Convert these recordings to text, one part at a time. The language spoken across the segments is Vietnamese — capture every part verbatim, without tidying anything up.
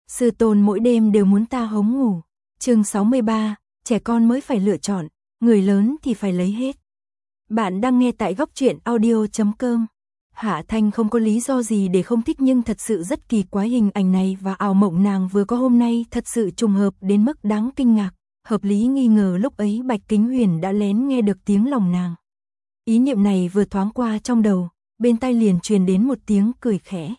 Sư tôn mỗi đêm đều muốn ta hống ngủ. Chương sáu mươi ba, trẻ con mới phải lựa chọn, người lớn thì phải lấy hết. Bạn đang nghe tại góc truyện audio chấm com. Hạ Thanh không có lý do gì để không thích, nhưng thật sự rất kỳ quái, hình ảnh này và ảo mộng nàng vừa có hôm nay thật sự trùng hợp đến mức đáng kinh ngạc. Hợp lý nghi ngờ lúc ấy Bạch Kính Huyền đã lén nghe được tiếng lòng nàng. Ý niệm này vừa thoáng qua trong đầu, bên tai liền truyền đến một tiếng cười khẽ.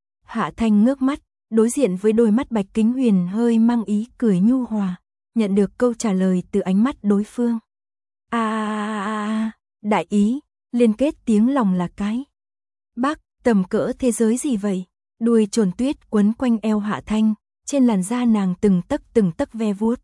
Hạ Thanh ngước mắt, đối diện với đôi mắt Bạch Kính Huyền hơi mang ý cười nhu hòa, nhận được câu trả lời từ ánh mắt đối phương. A a a a, đại ý, liên kết tiếng lòng là cái. Bác, tầm cỡ thế giới gì vậy? Đuôi trồn tuyết quấn quanh eo Hạ Thanh, trên làn da nàng từng tấc từng tấc ve vuốt.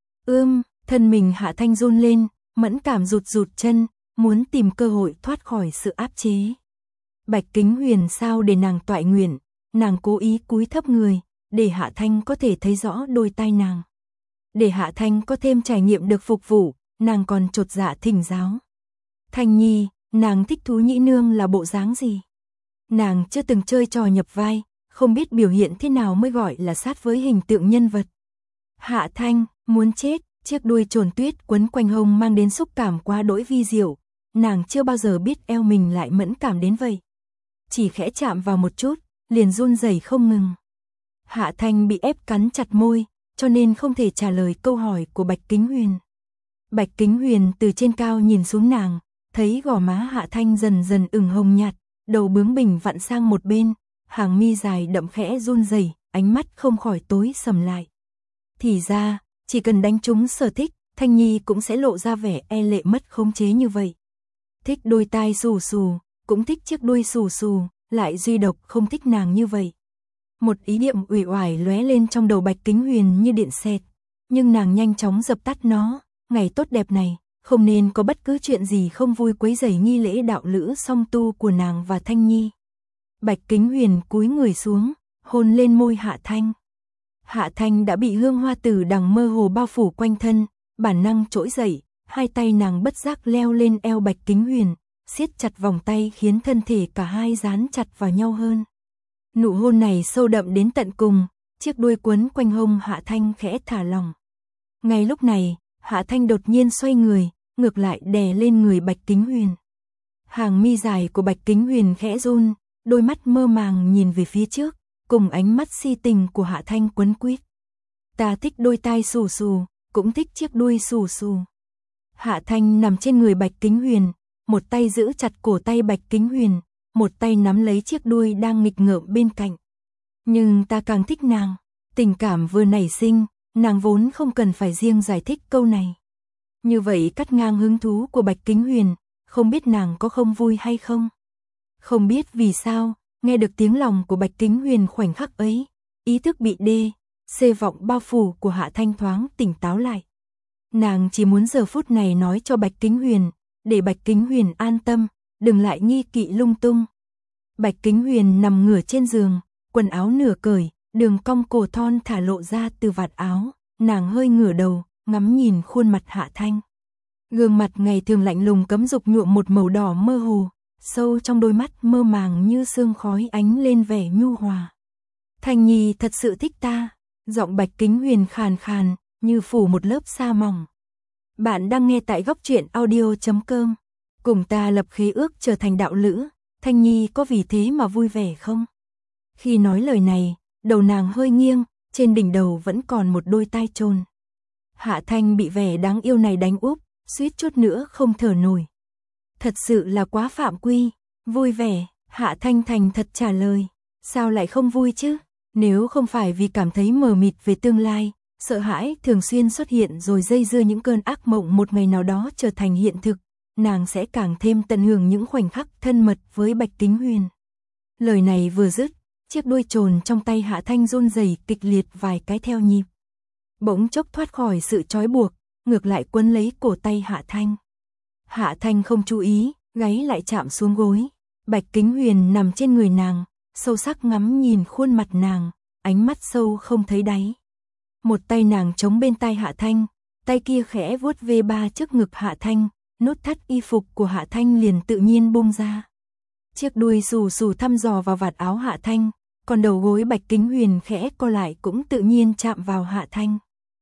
Ưm, thân mình Hạ Thanh run lên, mẫn cảm rụt rụt chân, muốn tìm cơ hội thoát khỏi sự áp chế. Bạch Kính Huyền sao để nàng toại nguyện, nàng cố ý cúi thấp người, để Hạ Thanh có thể thấy rõ đôi tai nàng. Để Hạ Thanh có thêm trải nghiệm được phục vụ, nàng còn chột dạ thỉnh giáo. Thanh Nhi, nàng thích thú nhĩ nương là bộ dáng gì? Nàng chưa từng chơi trò nhập vai, không biết biểu hiện thế nào mới gọi là sát với hình tượng nhân vật. Hạ Thanh, muốn chết, chiếc đuôi trồn tuyết quấn quanh hông mang đến xúc cảm quá đỗi vi diệu, nàng chưa bao giờ biết eo mình lại mẫn cảm đến vậy. Chỉ khẽ chạm vào một chút, liền run rẩy không ngừng. Hạ Thanh bị ép cắn chặt môi, cho nên không thể trả lời câu hỏi của Bạch Kính Huyền. Bạch Kính Huyền từ trên cao nhìn xuống nàng, thấy gò má Hạ Thanh dần dần ửng hồng nhạt, đầu bướng bỉnh vặn sang một bên, hàng mi dài đậm khẽ run rẩy, ánh mắt không khỏi tối sầm lại. Thì ra, chỉ cần đánh trúng sở thích, Thanh Nhi cũng sẽ lộ ra vẻ e lệ mất khống chế như vậy. Thích đôi tai xù xù, cũng thích chiếc đuôi xù xù, lại duy độc không thích nàng như vậy. Một ý niệm uể oải lóe lên trong đầu Bạch Kính Huyền như điện xẹt, nhưng nàng nhanh chóng dập tắt nó. Ngày tốt đẹp này, không nên có bất cứ chuyện gì không vui quấy rầy nghi lễ đạo lữ song tu của nàng và Thanh Nhi. Bạch Kính Huyền cúi người xuống, hôn lên môi Hạ Thanh. Hạ Thanh đã bị hương hoa tử đằng mơ hồ bao phủ quanh thân, bản năng trỗi dậy, hai tay nàng bất giác leo lên eo Bạch Kính Huyền, siết chặt vòng tay khiến thân thể cả hai dán chặt vào nhau hơn. Nụ hôn này sâu đậm đến tận cùng, chiếc đuôi quấn quanh hông Hạ Thanh khẽ thả lỏng. Ngay lúc này, Hạ Thanh đột nhiên xoay người, ngược lại đè lên người Bạch Kính Huyền. Hàng mi dài của Bạch Kính Huyền khẽ run, đôi mắt mơ màng nhìn về phía trước, cùng ánh mắt si tình của Hạ Thanh quấn quýt. Ta thích đôi tai xù xù, cũng thích chiếc đuôi xù xù. Hạ Thanh nằm trên người Bạch Kính Huyền, một tay giữ chặt cổ tay Bạch Kính Huyền, một tay nắm lấy chiếc đuôi đang nghịch ngợm bên cạnh. Nhưng ta càng thích nàng, tình cảm vừa nảy sinh, nàng vốn không cần phải riêng giải thích câu này. Như vậy cắt ngang hứng thú của Bạch Kính Huyền, không biết nàng có không vui hay không. Không biết vì sao, nghe được tiếng lòng của Bạch Kính Huyền khoảnh khắc ấy, ý thức bị đê, xê vọng bao phủ của Hạ Thanh thoáng tỉnh táo lại. Nàng chỉ muốn giờ phút này nói cho Bạch Kính Huyền, để Bạch Kính Huyền an tâm, đừng lại nghi kỵ lung tung. Bạch Kính Huyền nằm ngửa trên giường, quần áo nửa cởi, đường cong cổ thon thả lộ ra từ vạt áo, nàng hơi ngửa đầu, ngắm nhìn khuôn mặt Hạ Thanh. Gương mặt ngày thường lạnh lùng cấm dục nhuộm một màu đỏ mơ hồ, sâu trong đôi mắt mơ màng như sương khói ánh lên vẻ nhu hòa. Thanh Nhi thật sự thích ta, giọng Bạch Kính Huyền khàn khàn, như phủ một lớp sa mỏng. Bạn đang nghe tại góc truyện audio chấm com. Cùng ta lập khế ước trở thành đạo lữ, Thanh Nhi có vì thế mà vui vẻ không? Khi nói lời này, đầu nàng hơi nghiêng, trên đỉnh đầu vẫn còn một đôi tai trồn. Hạ Thanh bị vẻ đáng yêu này đánh úp, suýt chút nữa không thở nổi. Thật sự là quá phạm quy, vui vẻ, Hạ Thanh thành thật trả lời. Sao lại không vui chứ? Nếu không phải vì cảm thấy mờ mịt về tương lai, sợ hãi thường xuyên xuất hiện rồi dây dưa những cơn ác mộng một ngày nào đó trở thành hiện thực, nàng sẽ càng thêm tận hưởng những khoảnh khắc thân mật với Bạch Kính Huyền. Lời này vừa dứt, chiếc đuôi trồn trong tay Hạ Thanh run rẩy kịch liệt vài cái theo nhịp. Bỗng chốc thoát khỏi sự trói buộc, ngược lại quấn lấy cổ tay Hạ Thanh. Hạ Thanh không chú ý, gáy lại chạm xuống gối. Bạch Kính Huyền nằm trên người nàng, sâu sắc ngắm nhìn khuôn mặt nàng, ánh mắt sâu không thấy đáy. Một tay nàng chống bên tai Hạ Thanh, tay kia khẽ vuốt ve ba trước ngực Hạ Thanh, nút thắt y phục của Hạ Thanh liền tự nhiên bung ra. Chiếc đuôi xù xù thăm dò vào vạt áo Hạ Thanh, còn đầu gối Bạch Kính Huyền khẽ co lại cũng tự nhiên chạm vào Hạ Thanh.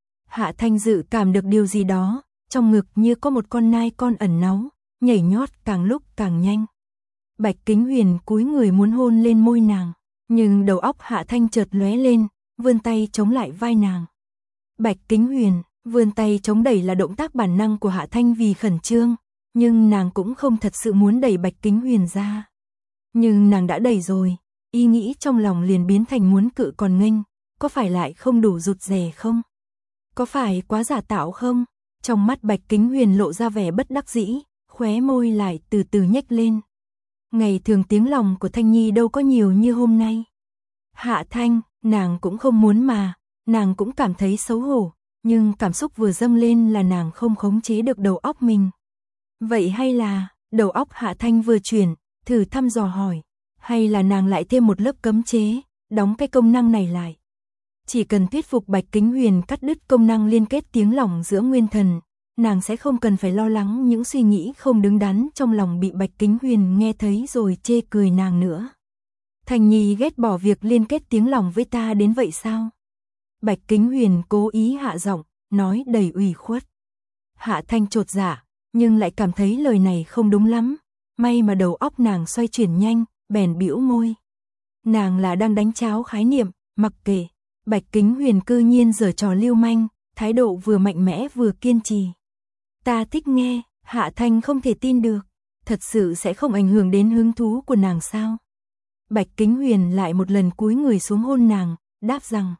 Hạ Thanh dự cảm được điều gì đó, trong ngực như có một con nai con ẩn náu, nhảy nhót càng lúc càng nhanh. Bạch Kính Huyền cúi người muốn hôn lên môi nàng, nhưng đầu óc Hạ Thanh chợt lóe lên, vươn tay chống lại vai nàng. Bạch Kính Huyền, vươn tay chống đẩy là động tác bản năng của Hạ Thanh vì khẩn trương, nhưng nàng cũng không thật sự muốn đẩy Bạch Kính Huyền ra. Nhưng nàng đã đẩy rồi, ý nghĩ trong lòng liền biến thành muốn cự còn nghênh, có phải lại không đủ rụt rè không? Có phải quá giả tạo không? Trong mắt Bạch Kính Huyền lộ ra vẻ bất đắc dĩ, khóe môi lại từ từ nhếch lên. Ngày thường tiếng lòng của Thanh Nhi đâu có nhiều như hôm nay. Hạ Thanh, nàng cũng không muốn mà, nàng cũng cảm thấy xấu hổ, nhưng cảm xúc vừa dâng lên là nàng không khống chế được đầu óc mình. Vậy hay là, đầu óc Hạ Thanh vừa chuyển, thử thăm dò hỏi, hay là nàng lại thêm một lớp cấm chế, đóng cái công năng này lại. Chỉ cần thuyết phục Bạch Kính Huyền cắt đứt công năng liên kết tiếng lòng giữa nguyên thần, nàng sẽ không cần phải lo lắng những suy nghĩ không đứng đắn trong lòng bị Bạch Kính Huyền nghe thấy rồi chê cười nàng nữa. Thanh Nhi ghét bỏ việc liên kết tiếng lòng với ta đến vậy sao? Bạch Kính Huyền cố ý hạ giọng, nói đầy ủy khuất. Hạ Thanh chột dạ, nhưng lại cảm thấy lời này không đúng lắm, may mà đầu óc nàng xoay chuyển nhanh, bèn bĩu môi. Nàng là đang đánh cháo khái niệm, mặc kệ. Bạch Kính Huyền cư nhiên giở trò lưu manh, thái độ vừa mạnh mẽ vừa kiên trì. Ta thích nghe, Hạ Thanh không thể tin được, thật sự sẽ không ảnh hưởng đến hứng thú của nàng sao? Bạch Kính Huyền lại một lần cúi người xuống hôn nàng, đáp rằng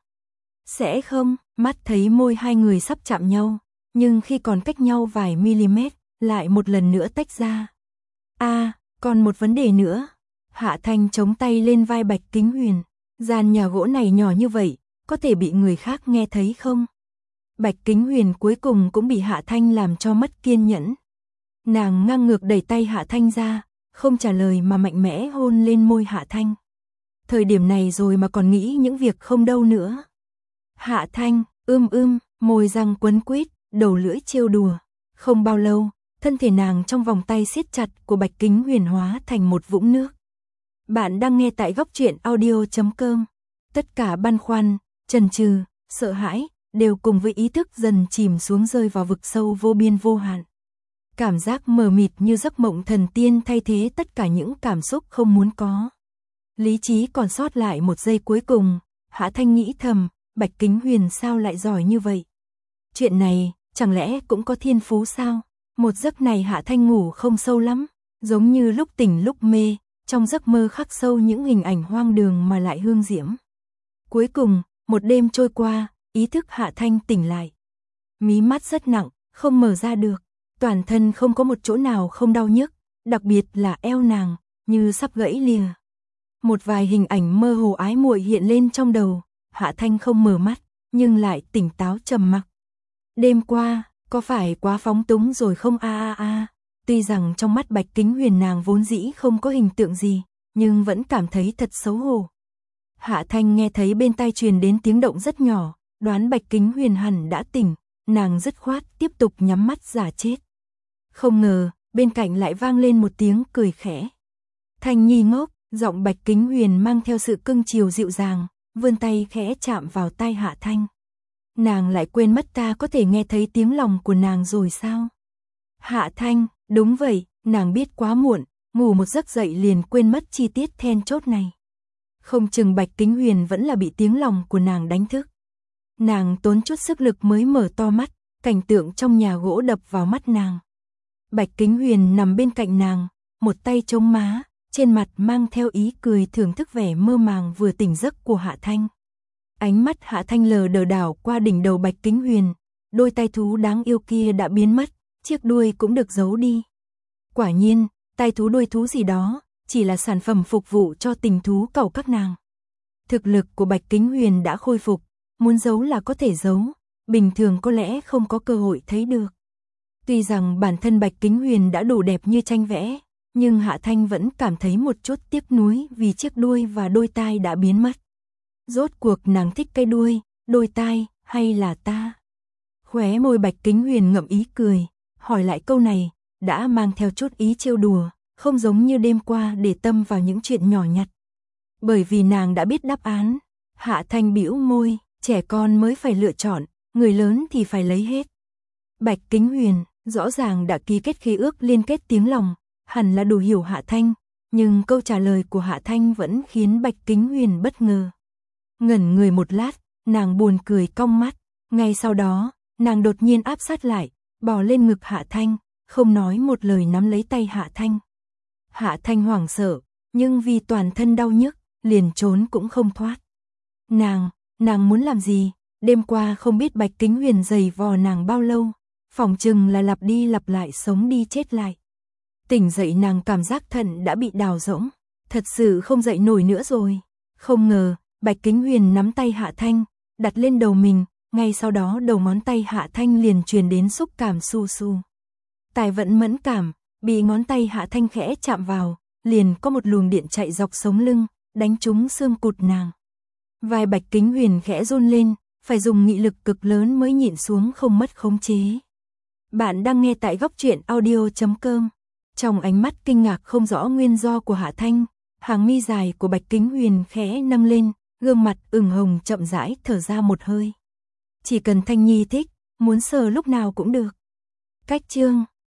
sẽ không, mắt thấy môi hai người sắp chạm nhau, nhưng khi còn cách nhau vài mm, lại một lần nữa tách ra. A, à, còn một vấn đề nữa. Hạ Thanh chống tay lên vai Bạch Kính Huyền, gian nhà gỗ này nhỏ như vậy, có thể bị người khác nghe thấy không? Bạch Kính Huyền cuối cùng cũng bị Hạ Thanh làm cho mất kiên nhẫn. Nàng ngang ngược đẩy tay Hạ Thanh ra, không trả lời mà mạnh mẽ hôn lên môi Hạ Thanh. Thời điểm này rồi mà còn nghĩ những việc không đâu nữa. Hạ Thanh, ưm ưm, môi răng quấn quýt, đầu lưỡi trêu đùa. Không bao lâu, thân thể nàng trong vòng tay siết chặt của Bạch Kính Huyền hóa thành một vũng nước. Bạn đang nghe tại góc truyện audio chấm com. Tất cả băn khoăn, chần chừ, sợ hãi, đều cùng với ý thức dần chìm xuống rơi vào vực sâu vô biên vô hạn. Cảm giác mờ mịt như giấc mộng thần tiên thay thế tất cả những cảm xúc không muốn có. Lý trí còn sót lại một giây cuối cùng, Hạ Thanh nghĩ thầm, Bạch Kính Huyền sao lại giỏi như vậy? Chuyện này, chẳng lẽ cũng có thiên phú sao? Một giấc này Hạ Thanh ngủ không sâu lắm, giống như lúc tỉnh lúc mê, trong giấc mơ khắc sâu những hình ảnh hoang đường mà lại hương diễm. Cuối cùng, một đêm trôi qua, ý thức Hạ Thanh tỉnh lại. Mí mắt rất nặng, không mở ra được, toàn thân không có một chỗ nào không đau nhức, đặc biệt là eo nàng, như sắp gãy lìa. Một vài hình ảnh mơ hồ ái muội hiện lên trong đầu, Hạ Thanh không mở mắt, nhưng lại tỉnh táo trầm mặc. Đêm qua, có phải quá phóng túng rồi không a a a? Tuy rằng trong mắt Bạch Kính Huyền nàng vốn dĩ không có hình tượng gì, nhưng vẫn cảm thấy thật xấu hổ. Hạ Thanh nghe thấy bên tai truyền đến tiếng động rất nhỏ, đoán Bạch Kính Huyền hẳn đã tỉnh, nàng dứt khoát tiếp tục nhắm mắt giả chết. Không ngờ, bên cạnh lại vang lên một tiếng cười khẽ. Thanh Nhi ngốc, giọng Bạch Kính Huyền mang theo sự cưng chiều dịu dàng, vươn tay khẽ chạm vào tai Hạ Thanh. Nàng lại quên mất ta có thể nghe thấy tiếng lòng của nàng rồi sao? Hạ Thanh, đúng vậy, nàng biết quá muộn, ngủ một giấc dậy liền quên mất chi tiết then chốt này. Không chừng Bạch Kính Huyền vẫn là bị tiếng lòng của nàng đánh thức. Nàng tốn chút sức lực mới mở to mắt, cảnh tượng trong nhà gỗ đập vào mắt nàng. Bạch Kính Huyền nằm bên cạnh nàng, một tay chống má, trên mặt mang theo ý cười thưởng thức vẻ mơ màng vừa tỉnh giấc của Hạ Thanh. Ánh mắt Hạ Thanh lờ đờ đảo qua đỉnh đầu Bạch Kính Huyền, đôi tai thú đáng yêu kia đã biến mất, chiếc đuôi cũng được giấu đi. Quả nhiên, tai thú đuôi thú gì đó, chỉ là sản phẩm phục vụ cho tình thú cầu các nàng. Thực lực của Bạch Kính Huyền đã khôi phục, muốn giấu là có thể giấu, bình thường có lẽ không có cơ hội thấy được. Tuy rằng bản thân Bạch Kính Huyền đã đủ đẹp như tranh vẽ, nhưng Hạ Thanh vẫn cảm thấy một chút tiếc nuối vì chiếc đuôi và đôi tai đã biến mất. Rốt cuộc nàng thích cái đuôi, đôi tai, hay là ta? Khóe môi Bạch Kính Huyền ngậm ý cười, hỏi lại câu này, đã mang theo chút ý trêu đùa, không giống như đêm qua để tâm vào những chuyện nhỏ nhặt. bởi vì nàng đã biết đáp án. Hạ Thanh bĩu môi, trẻ con mới phải lựa chọn, người lớn thì phải lấy hết. Bạch Kính Huyền, rõ ràng đã ký kết khế ước liên kết tiếng lòng, hẳn là đủ hiểu Hạ Thanh, nhưng câu trả lời của Hạ Thanh vẫn khiến Bạch Kính Huyền bất ngờ. Ngẩn người một lát, nàng buồn cười cong mắt, ngay sau đó, nàng đột nhiên áp sát lại, bò lên ngực Hạ Thanh, không nói một lời nắm lấy tay Hạ Thanh. Hạ Thanh hoảng sợ, nhưng vì toàn thân đau nhức, liền trốn cũng không thoát. Nàng, nàng muốn làm gì? Đêm qua không biết Bạch Kính Huyền giày vò nàng bao lâu, phỏng chừng là lặp đi lặp lại sống đi chết lại. Tỉnh dậy nàng cảm giác thận đã bị đào rỗng, thật sự không dậy nổi nữa rồi. Không ngờ, Bạch Kính Huyền nắm tay Hạ Thanh, đặt lên đầu mình, ngay sau đó đầu ngón tay Hạ Thanh liền truyền đến xúc cảm su su. Tài vận mẫn cảm, bị ngón tay Hạ Thanh khẽ chạm vào, liền có một luồng điện chạy dọc sống lưng, đánh trúng xương cụt nàng. Vai Bạch Kính Huyền khẽ run lên, phải dùng nghị lực cực lớn mới nhịn xuống không mất khống chế. Bạn đang nghe tại góc truyện audio chấm com. Trong ánh mắt kinh ngạc không rõ nguyên do của Hạ Thanh, hàng mi dài của Bạch Kính Huyền khẽ nâng lên, gương mặt ửng hồng chậm rãi thở ra một hơi. Chỉ cần Thanh Nhi thích, muốn sờ lúc nào cũng được. Cách chương